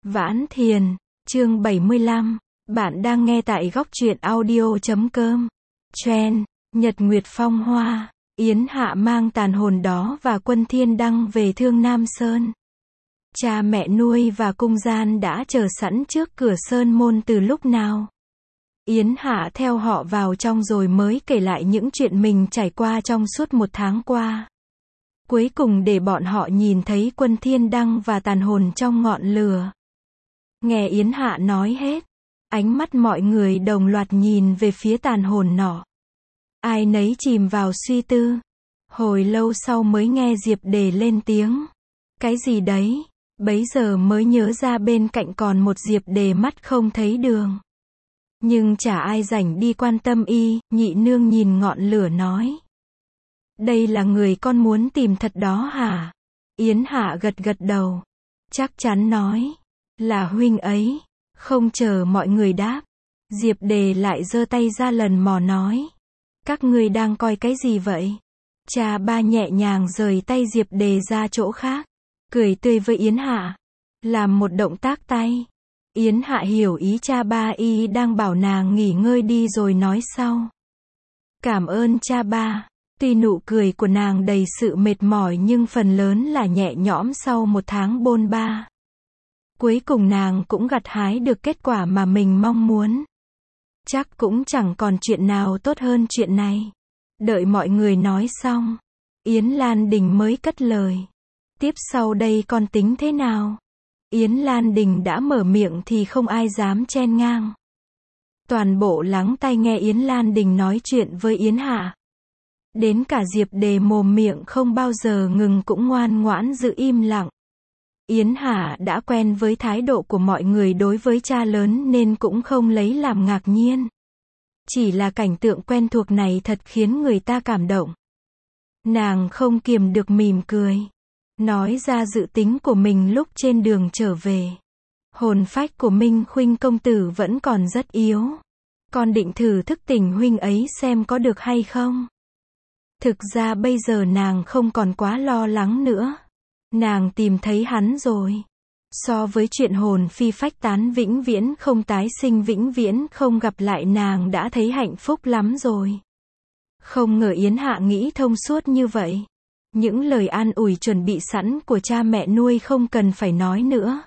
Vãn Thiền, chương 75. Bạn đang nghe tại góc truyện audio.com. Trend, Nhật Nguyệt Phong Hoa, Yến Hạ mang tàn hồn đó và Quân Thiên Đăng về Thương Nam Sơn. Cha mẹ nuôi và cung gian đã chờ sẵn trước cửa sơn môn từ lúc nào. Yến Hạ theo họ vào trong rồi mới kể lại những chuyện mình trải qua trong suốt một tháng qua. Cuối cùng để bọn họ nhìn thấy Quân Thiên Đăng và tàn hồn trong ngọn lửa. Nghe Yến Hạ nói hết, ánh mắt mọi người đồng loạt nhìn về phía tàn hồn nọ. Ai nấy chìm vào suy tư. Hồi lâu sau mới nghe Diệp Đề lên tiếng. Cái gì đấy? Bấy giờ mới nhớ ra bên cạnh còn một Diệp Đề mắt không thấy đường. Nhưng chả ai rảnh đi quan tâm y, nhị nương nhìn ngọn lửa nói. Đây là người con muốn tìm thật đó hả? Yến Hạ gật gật đầu. Chắc chắn nói. Là huynh ấy. Không chờ mọi người đáp. Diệp Đề lại giơ tay ra lần mò nói. Các ngươi đang coi cái gì vậy? Cha ba nhẹ nhàng rời tay Diệp Đề ra chỗ khác. Cười tươi với Yến Hạ. Làm một động tác tay. Yến Hạ hiểu ý cha ba y đang bảo nàng nghỉ ngơi đi rồi nói sau. Cảm ơn cha ba. Tuy nụ cười của nàng đầy sự mệt mỏi nhưng phần lớn là nhẹ nhõm sau một tháng bôn ba. Cuối cùng nàng cũng gặt hái được kết quả mà mình mong muốn. Chắc cũng chẳng còn chuyện nào tốt hơn chuyện này. Đợi mọi người nói xong, Yến Lan Đình mới cất lời. Tiếp sau đây con tính thế nào? Yến Lan Đình đã mở miệng thì không ai dám chen ngang. Toàn bộ lắng tai nghe Yến Lan Đình nói chuyện với Yến Hạ. Đến cả Diệp Đề mồm miệng không bao giờ ngừng cũng ngoan ngoãn giữ im lặng. Yến Hạ đã quen với thái độ của mọi người đối với cha lớn nên cũng không lấy làm ngạc nhiên. Chỉ là cảnh tượng quen thuộc này thật khiến người ta cảm động. Nàng không kiềm được mỉm cười. Nói ra dự tính của mình lúc trên đường trở về. Hồn phách của Minh Khuynh công tử vẫn còn rất yếu. Con định thử thức tỉnh huynh ấy xem có được hay không. Thực ra bây giờ nàng không còn quá lo lắng nữa. Nàng tìm thấy hắn rồi. So với chuyện hồn phi phách tán vĩnh viễn không tái sinh vĩnh viễn không gặp lại nàng đã thấy hạnh phúc lắm rồi. Không ngờ Yến Hạ nghĩ thông suốt như vậy. Những lời an ủi chuẩn bị sẵn của cha mẹ nuôi không cần phải nói nữa.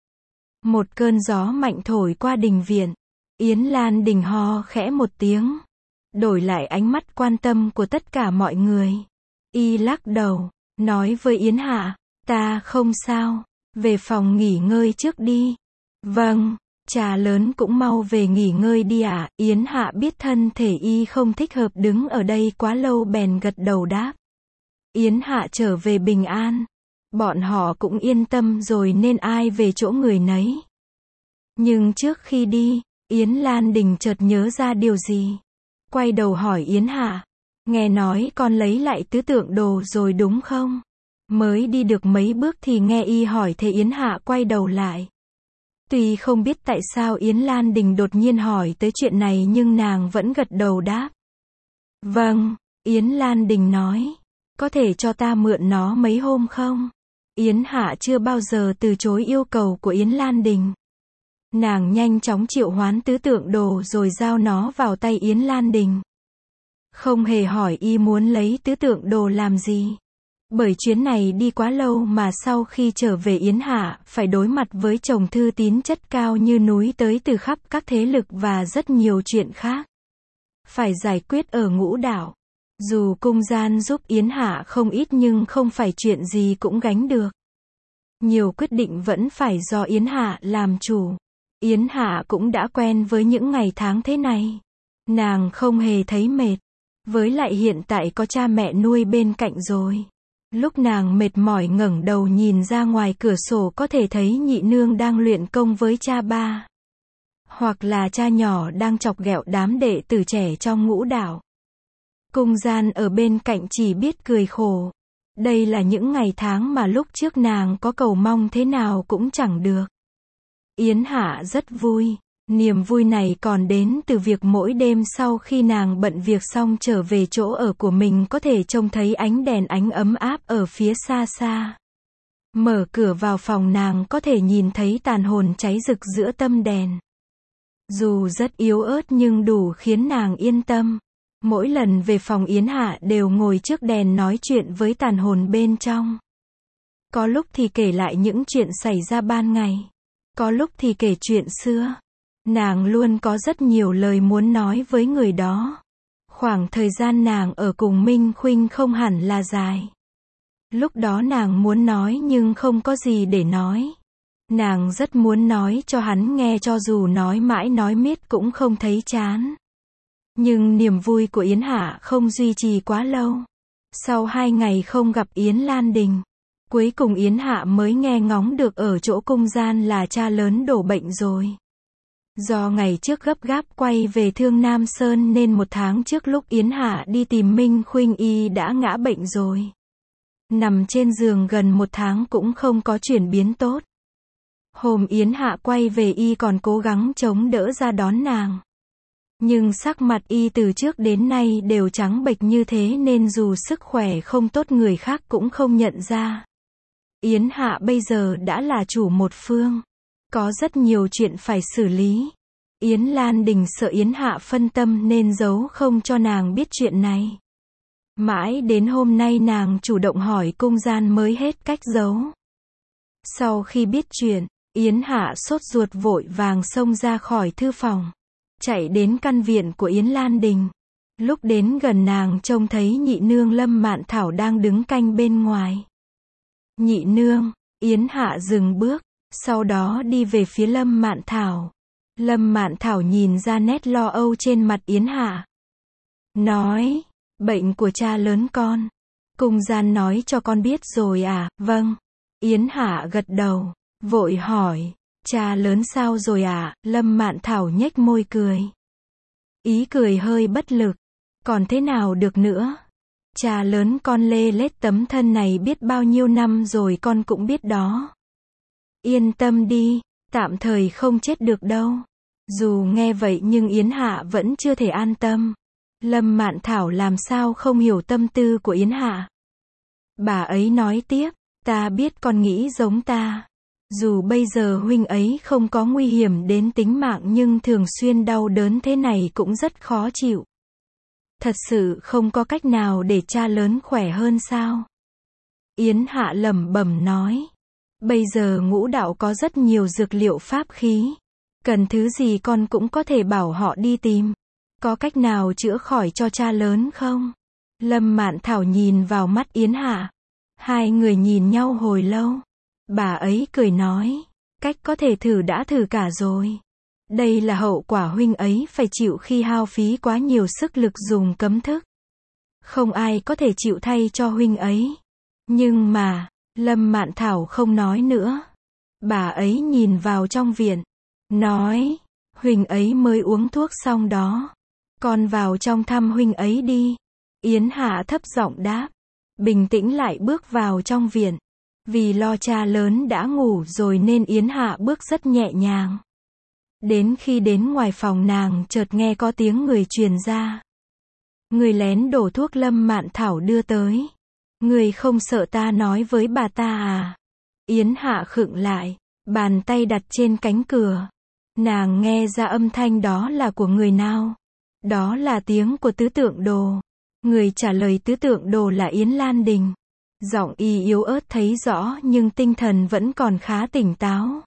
Một cơn gió mạnh thổi qua đình viện. Yến Lan Đình ho khẽ một tiếng. Đổi lại ánh mắt quan tâm của tất cả mọi người. Y lắc đầu, nói với Yến Hạ, ta không sao, về phòng nghỉ ngơi trước đi. Vâng, cha lớn cũng mau về nghỉ ngơi đi ạ. Yến Hạ biết thân thể y không thích hợp đứng ở đây quá lâu bèn gật đầu đáp. Yến Hạ trở về bình an. Bọn họ cũng yên tâm rồi nên ai về chỗ người nấy. Nhưng trước khi đi, Yến Lan Đình chợt nhớ ra điều gì. Quay đầu hỏi Yến Hạ. Nghe nói con lấy lại tứ tượng đồ rồi đúng không? Mới đi được mấy bước thì nghe y hỏi thế Yến Hạ quay đầu lại. Tuy không biết tại sao Yến Lan Đình đột nhiên hỏi tới chuyện này nhưng nàng vẫn gật đầu đáp. Vâng, Yến Lan Đình nói. Có thể cho ta mượn nó mấy hôm không? Yến Hạ chưa bao giờ từ chối yêu cầu của Yến Lan Đình. Nàng nhanh chóng triệu hoán tứ tượng đồ rồi giao nó vào tay Yến Lan Đình. Không hề hỏi y muốn lấy tứ tượng đồ làm gì. Bởi chuyến này đi quá lâu mà sau khi trở về Yến Hạ phải đối mặt với chồng thư tín chất cao như núi tới từ khắp các thế lực và rất nhiều chuyện khác. Phải giải quyết ở Ngũ Đảo. Dù cung gian giúp Yến Hạ không ít nhưng không phải chuyện gì cũng gánh được. Nhiều quyết định vẫn phải do Yến Hạ làm chủ. Yến Hạ cũng đã quen với những ngày tháng thế này. Nàng không hề thấy mệt. Với lại hiện tại có cha mẹ nuôi bên cạnh rồi. Lúc nàng mệt mỏi ngẩng đầu nhìn ra ngoài cửa sổ có thể thấy nhị nương đang luyện công với cha ba. Hoặc là cha nhỏ đang chọc ghẹo đám đệ tử trẻ trong Ngũ Đảo. Cung gian ở bên cạnh chỉ biết cười khổ. Đây là những ngày tháng mà lúc trước nàng có cầu mong thế nào cũng chẳng được. Yến Hạ rất vui. Niềm vui này còn đến từ việc mỗi đêm sau khi nàng bận việc xong trở về chỗ ở của mình có thể trông thấy ánh đèn ánh ấm áp ở phía xa xa. Mở cửa vào phòng nàng có thể nhìn thấy tàn hồn cháy rực giữa tâm đèn. Dù rất yếu ớt nhưng đủ khiến nàng yên tâm. Mỗi lần về phòng Yến Hạ đều ngồi trước đèn nói chuyện với tàn hồn bên trong. Có lúc thì kể lại những chuyện xảy ra ban ngày. Có lúc thì kể chuyện xưa. Nàng luôn có rất nhiều lời muốn nói với người đó. Khoảng thời gian nàng ở cùng Minh Khuynh không hẳn là dài. Lúc đó nàng muốn nói nhưng không có gì để nói. Nàng rất muốn nói cho hắn nghe cho dù nói mãi nói miết cũng không thấy chán. Nhưng niềm vui của Yến Hạ không duy trì quá lâu. Sau 2 ngày không gặp Yến Lan Đình, cuối cùng Yến Hạ mới nghe ngóng được ở chỗ cung gian là cha lớn đổ bệnh rồi. Do ngày trước gấp gáp quay về Thương Nam Sơn nên 1 tháng trước lúc Yến Hạ đi tìm Minh Khuynh y đã ngã bệnh rồi. Nằm trên giường gần 1 tháng cũng không có chuyển biến tốt. Hôm Yến Hạ quay về y còn cố gắng chống đỡ ra đón nàng. Nhưng sắc mặt y từ trước đến nay đều trắng bệch như thế nên dù sức khỏe không tốt người khác cũng không nhận ra. Yến Hạ bây giờ đã là chủ một phương. Có rất nhiều chuyện phải xử lý. Yến Lan Đình sợ Yến Hạ phân tâm nên giấu không cho nàng biết chuyện này. Mãi đến hôm nay nàng chủ động hỏi cung gian mới hết cách giấu. Sau khi biết chuyện, Yến Hạ sốt ruột vội vàng xông ra khỏi thư phòng. Chạy đến căn viện của Yến Lan Đình. Lúc đến gần nàng trông thấy nhị nương Lâm Mạn Thảo đang đứng canh bên ngoài. Nhị nương, Yến Hạ dừng bước, sau đó đi về phía Lâm Mạn Thảo. Lâm Mạn Thảo nhìn ra nét lo âu trên mặt Yến Hạ. Nói, bệnh của cha lớn con. Cung gian nói cho con biết rồi à? Vâng. Yến Hạ gật đầu, vội hỏi, cha lớn sao rồi à? Lâm Mạn Thảo nhếch môi cười. Ý cười hơi bất lực. Còn thế nào được nữa? Cha lớn con lê lết tấm thân này biết bao nhiêu năm rồi con cũng biết đó. Yên tâm đi, tạm thời không chết được đâu. Dù nghe vậy nhưng Yến Hạ vẫn chưa thể an tâm. Lâm Mạn Thảo làm sao không hiểu tâm tư của Yến Hạ. Bà ấy nói tiếp, ta biết con nghĩ giống ta. Dù bây giờ huynh ấy không có nguy hiểm đến tính mạng nhưng thường xuyên đau đớn thế này cũng rất khó chịu. Thật sự không có cách nào để cha lớn khỏe hơn sao? Yến Hạ lẩm bẩm nói. Bây giờ ngũ đạo có rất nhiều dược liệu pháp khí. Cần thứ gì con cũng có thể bảo họ đi tìm. Có cách nào chữa khỏi cho cha lớn không? Lâm Mạn Thảo nhìn vào mắt Yến Hạ. Hai người nhìn nhau hồi lâu. Bà ấy cười nói. Cách có thể thử đã thử cả rồi. Đây là hậu quả huynh ấy phải chịu khi hao phí quá nhiều sức lực dùng cấm thức. Không ai có thể chịu thay cho huynh ấy. Nhưng mà, Lâm Mạn Thảo không nói nữa. Bà ấy nhìn vào trong viện. Nói, huynh ấy mới uống thuốc xong đó. Con vào trong thăm huynh ấy đi. Yến Hạ thấp giọng đáp. Bình tĩnh lại bước vào trong viện. Vì lo cha lớn đã ngủ rồi nên Yến Hạ bước rất nhẹ nhàng. Đến khi đến ngoài phòng nàng chợt nghe có tiếng người truyền ra. Người lén đổ thuốc Lâm Mạn Thảo đưa tới. Người không sợ ta nói với bà ta à? Yến Hạ khựng lại, bàn tay đặt trên cánh cửa. Nàng nghe ra âm thanh đó là của người nào? Đó là tiếng của tứ tượng đồ. Người trả lời tứ tượng đồ là Yến Lan Đình. Giọng y yếu ớt thấy rõ nhưng tinh thần vẫn còn khá tỉnh táo.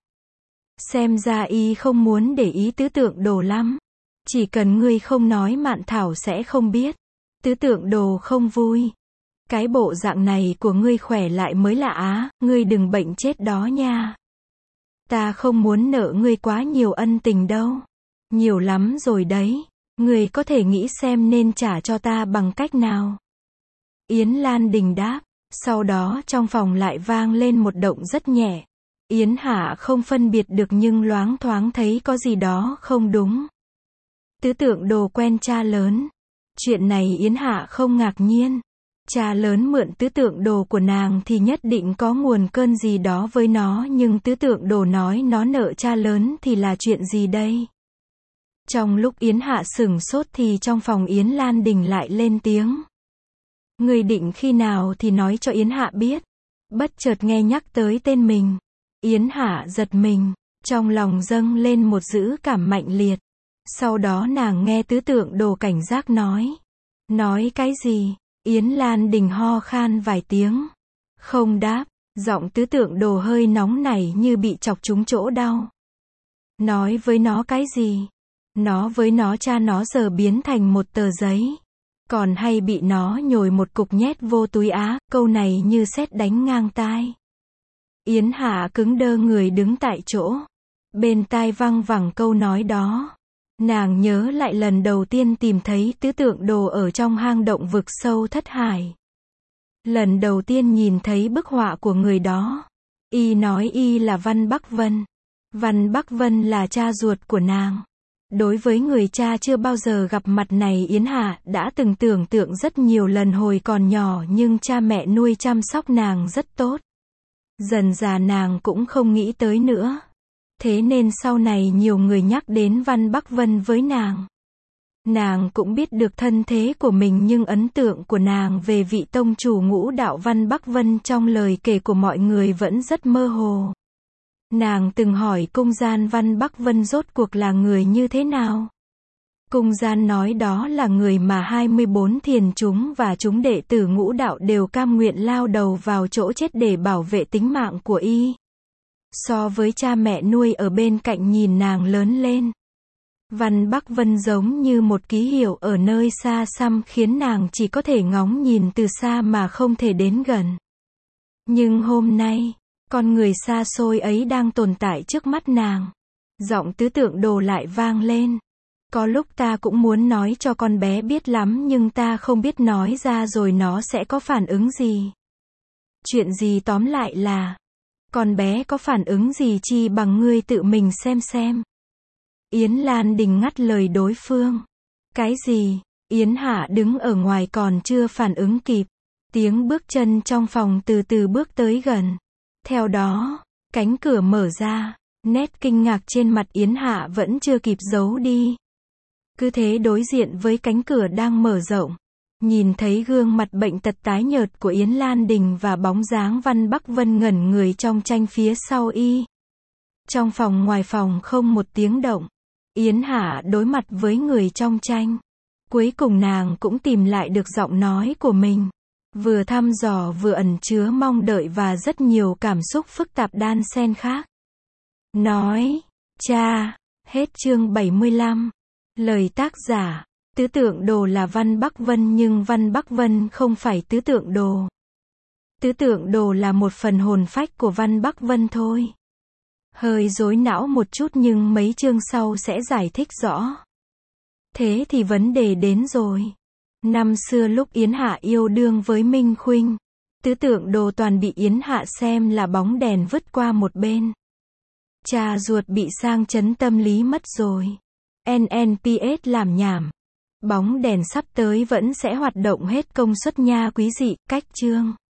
Xem ra y không muốn để ý tứ tượng đồ lắm. Chỉ cần ngươi không nói Mạn Thảo sẽ không biết. Tứ tượng đồ không vui. Cái bộ dạng này của ngươi khỏe lại mới lạ á, ngươi đừng bệnh chết đó nha. Ta không muốn nợ ngươi quá nhiều ân tình đâu. Nhiều lắm rồi đấy. Ngươi có thể nghĩ xem nên trả cho ta bằng cách nào. Yến Lan Đình đáp. Sau đó trong phòng lại vang lên một động rất nhẹ. Yến Hạ không phân biệt được nhưng loáng thoáng thấy có gì đó không đúng. Tứ tượng đồ quen cha lớn. Chuyện này Yến Hạ không ngạc nhiên. Cha lớn mượn tứ tượng đồ của nàng thì nhất định có nguồn cơn gì đó với nó, nhưng tứ tượng đồ nói nó nợ cha lớn thì là chuyện gì đây? Trong lúc Yến Hạ sửng sốt thì trong phòng Yến Lan Đình lại lên tiếng. Người định khi nào thì nói cho Yến Hạ biết. Bất chợt nghe nhắc tới tên mình. Yến Hạ giật mình, trong lòng dâng lên một dữ cảm mạnh liệt. Sau đó nàng nghe tứ tượng đồ cảnh giác nói. Nói cái gì? Yến Lan Đình ho khan vài tiếng. Không đáp, giọng tứ tượng đồ hơi nóng nảy như bị chọc trúng chỗ đau. Nói với nó cái gì? Nó với nó cha nó giờ biến thành một tờ giấy. Còn hay bị nó nhồi một cục nhét vô túi á, câu này như sét đánh ngang tai. Yến Hạ cứng đơ người đứng tại chỗ. Bên tai văng vẳng câu nói đó. Nàng nhớ lại lần đầu tiên tìm thấy tứ tượng đồ ở trong hang động vực sâu thất hải. Lần đầu tiên nhìn thấy bức họa của người đó. Y nói y là Văn Bắc Vân. Văn Bắc Vân là cha ruột của nàng. Đối với người cha chưa bao giờ gặp mặt này Yến Hạ đã từng tưởng tượng rất nhiều lần hồi còn nhỏ nhưng cha mẹ nuôi chăm sóc nàng rất tốt. Dần dà nàng cũng không nghĩ tới nữa. Thế nên sau này nhiều người nhắc đến Văn Bắc Vân với nàng. Nàng cũng biết được thân thế của mình nhưng ấn tượng của nàng về vị tông chủ ngũ đạo Văn Bắc Vân trong lời kể của mọi người vẫn rất mơ hồ. Nàng từng hỏi cung gian Văn Bắc Vân rốt cuộc là người như thế nào? Cung gian nói đó là người mà 24 thiền chúng và chúng đệ tử ngũ đạo đều cam nguyện lao đầu vào chỗ chết để bảo vệ tính mạng của y. So với cha mẹ nuôi ở bên cạnh nhìn nàng lớn lên. Văn Bắc Vân giống như một ký hiệu ở nơi xa xăm khiến nàng chỉ có thể ngóng nhìn từ xa mà không thể đến gần. Nhưng hôm nay, con người xa xôi ấy đang tồn tại trước mắt nàng. Giọng tứ tượng đồ lại vang lên. Có lúc ta cũng muốn nói cho con bé biết lắm nhưng ta không biết nói ra rồi nó sẽ có phản ứng gì. Chuyện gì tóm lại là, con bé có phản ứng gì chi bằng ngươi tự mình xem. Yến Lan Đình ngắt lời đối phương. Cái gì? Yến Hạ đứng ở ngoài còn chưa phản ứng kịp. Tiếng bước chân trong phòng từ từ bước tới gần. Theo đó, cánh cửa mở ra, nét kinh ngạc trên mặt Yến Hạ vẫn chưa kịp giấu đi. Cứ thế đối diện với cánh cửa đang mở rộng, nhìn thấy gương mặt bệnh tật tái nhợt của Yến Lan Đình và bóng dáng Văn Bắc Vân ngẩn người trong tranh phía sau y. Trong phòng ngoài phòng không một tiếng động. Yến Hạ đối mặt với người trong tranh. Cuối cùng nàng cũng tìm lại được giọng nói của mình. Vừa thăm dò vừa ẩn chứa mong đợi và rất nhiều cảm xúc phức tạp đan xen khác. Nói, cha, hết chương 75. Lời tác giả, tứ tượng đồ là Văn Bắc Vân nhưng Văn Bắc Vân không phải tứ tượng đồ. Tứ tượng đồ là một phần hồn phách của Văn Bắc Vân thôi. Hơi rối não một chút nhưng mấy chương sau sẽ giải thích rõ. Thế thì vấn đề đến rồi. Năm xưa lúc Yến Hạ yêu đương với Minh Khuynh, tứ tượng đồ toàn bị Yến Hạ xem là bóng đèn vứt qua một bên. Cha ruột bị sang chấn tâm lý mất rồi. NNPS làm nhảm. Bóng đèn sắp tới vẫn sẽ hoạt động hết công suất nha quý dị, cách chương.